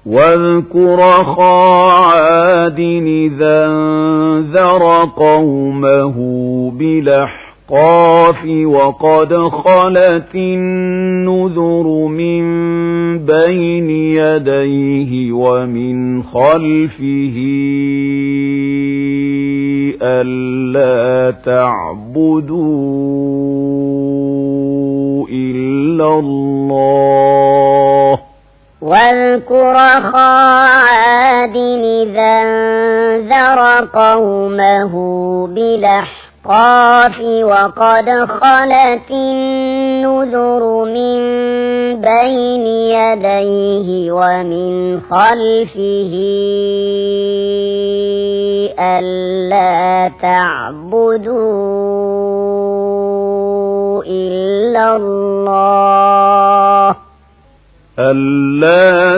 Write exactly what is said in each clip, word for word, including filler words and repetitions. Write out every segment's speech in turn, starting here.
واذكر أخا عاد إذا انذر قومه بالأحقاف وقد خلت النذر من بين يديه ومن خلفه ألا تعبدوا إلا الله. واذكر أخا عاد إذا انذر قومه بالأحقاف وقد خلت النذر من بين يديه ومن خلفه ألا تعبدوا إلا الله ألا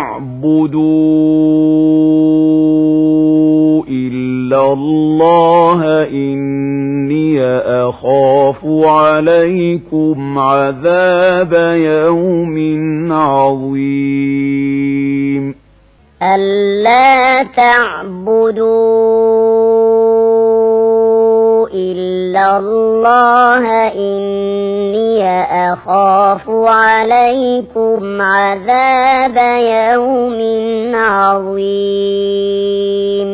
تعبدوا إلا الله إني أخاف عليكم عذاب يوم عظيم. ألا تعبدوا إلا الله إني أخاف عليكم عذاب يوم عظيم.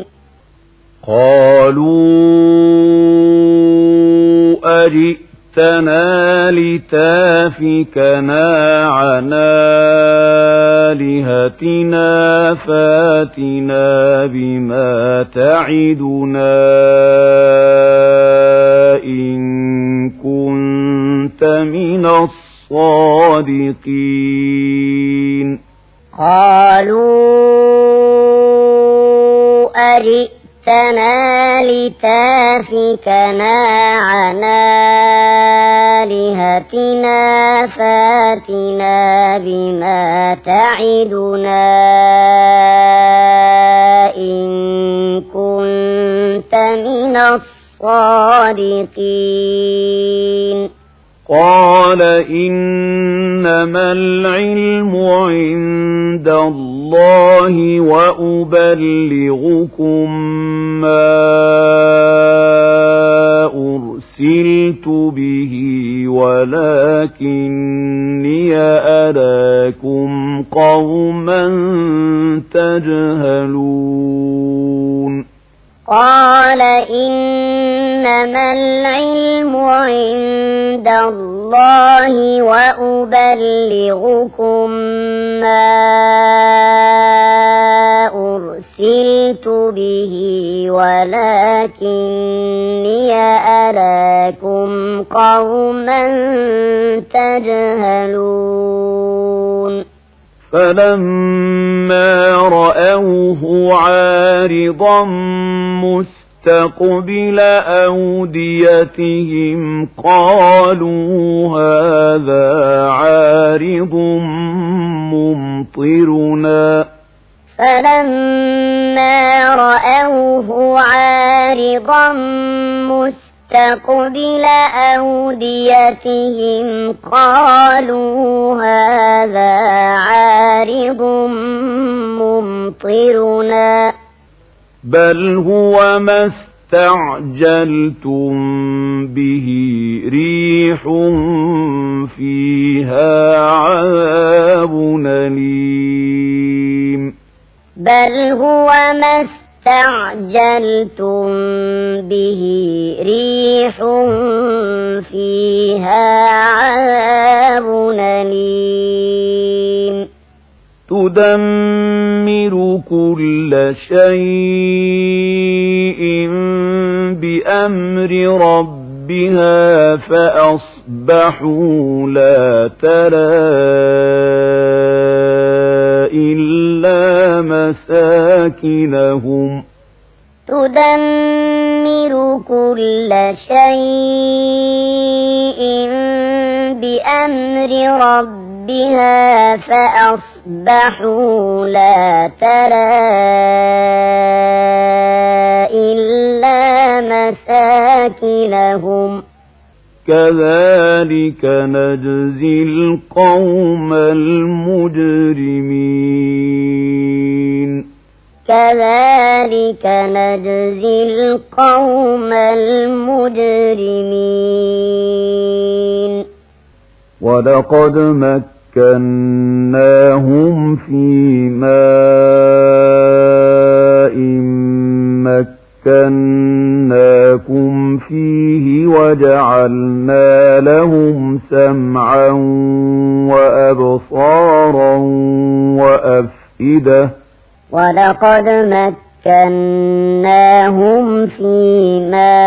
قالوا أجئتنا لتافكنا عن آلهتنا فاتنا بما تعدنا إن كنت من الصادقين. قالوا أجئتنا لتافكنا عن آلهتنا فاتنا بما تعدنا إن كنت من الصادقين. قال إنما العلم عند الله وأبلغكم ما أرسلت به ولكني أراكم قوما تجهلون. قال إنما العلم عند الله وأبلغكم ما أرسلت به ولكني أراكم قوما تجهلون. فلما رأوه عارضا مستقبل أوديتهم قالوا هذا عارض ممطرنا. فلما رأوه عارضا مستقبل أوديتهم قالوا هذا عارض ممطرنا بل هو ما استعجلتم به ريح فيها عذاب أليم. بل هو ما استعجلتم به ريح فيها عذاب أليم. تدمر كل شيء بأمر ربها فأصبحوا لا ترى إلا مساكنهم. تدمر كل شيء بأمر ربها فأصبحوا لا ترى إلا مساكنهم. كذلك نجزي القوم المجرمين. كذلك نجزي القوم المجرمين ولقد مكناهم في ماء مكناكم فيه وجعلنا لهم سمعا وأبصارا وأفئدة ولقد مكناهم في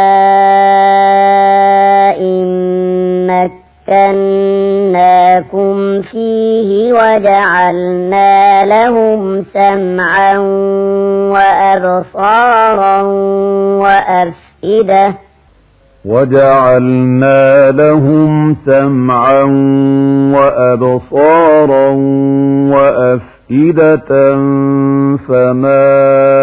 ماء مكناكم فيه وجعلنا لهم سمعا وأبصارا وأفئدة وجعلنا لهم سمعا وأبصارا وأفئدة فما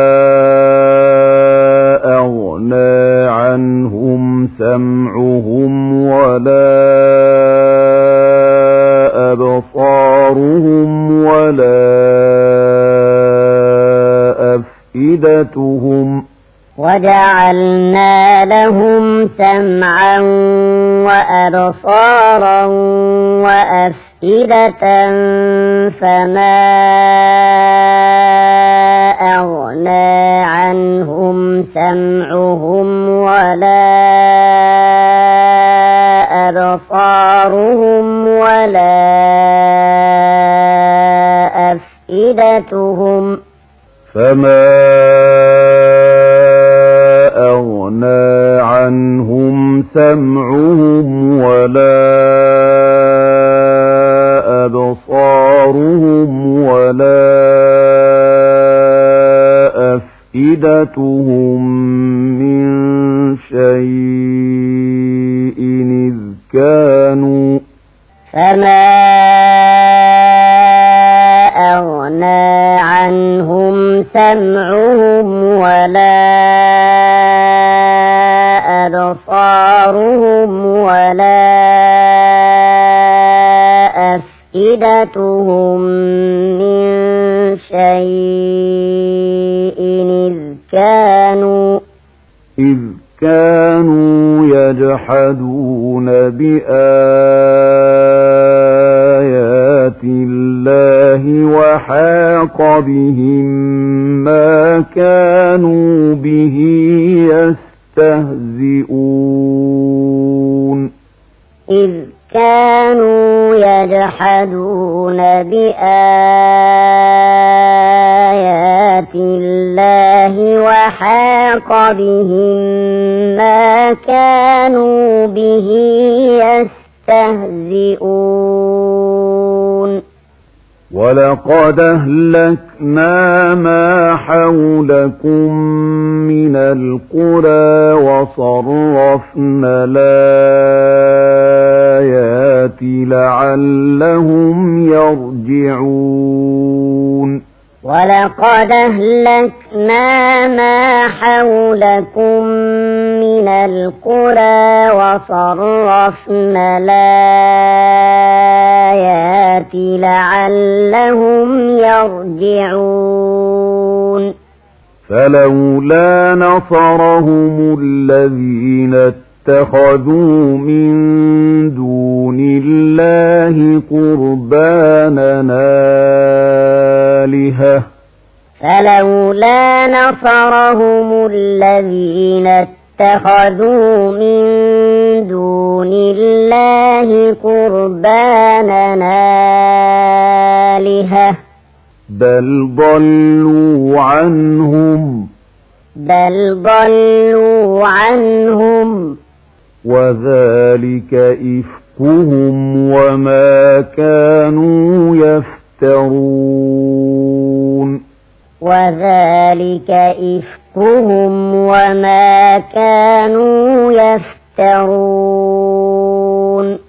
أغنى عنهم سمعهم ولا أبصارهم ولا أفئدتهم وجعلنا لهم سمعا وأبصارا وأفئدة فما أغنى عنهم سمعهم ولا أبصارهم ولا أفئدتهم فما أغنى عنهم سمعهم ولا أبصارهم ولا أفئدتهم من شيء إذ كانوا فما أغنى عنهم سمعهم ولا أبصارهم ولا أفئدتهم من شيء إذ كانوا إذ كانوا يجحدون بآيات الله وحاق بهم ما كانوا به يستهزئون إذ كانوا يجحدون بآيات الله وحاق بهم ما كانوا به يستهزئون ولقد أهلكنا ما حولكم من القرى وصرفنا الآيات لعلهم يرجعون ولقد أهلكنا ما حولكم من القرى وصرفنا الآيات لعلهم يرجعون فلولا نصرهم الذين اتخذوا من دون الله قربانا آلهة فلولا نصرهم الذين اتخذوا من دون الله قربانا آلهة بل ضلوا عنهم بل ضلوا عنهم وذلك إفكهم وما كانوا يفترون وذلك إفكهم وما كانوا يفترون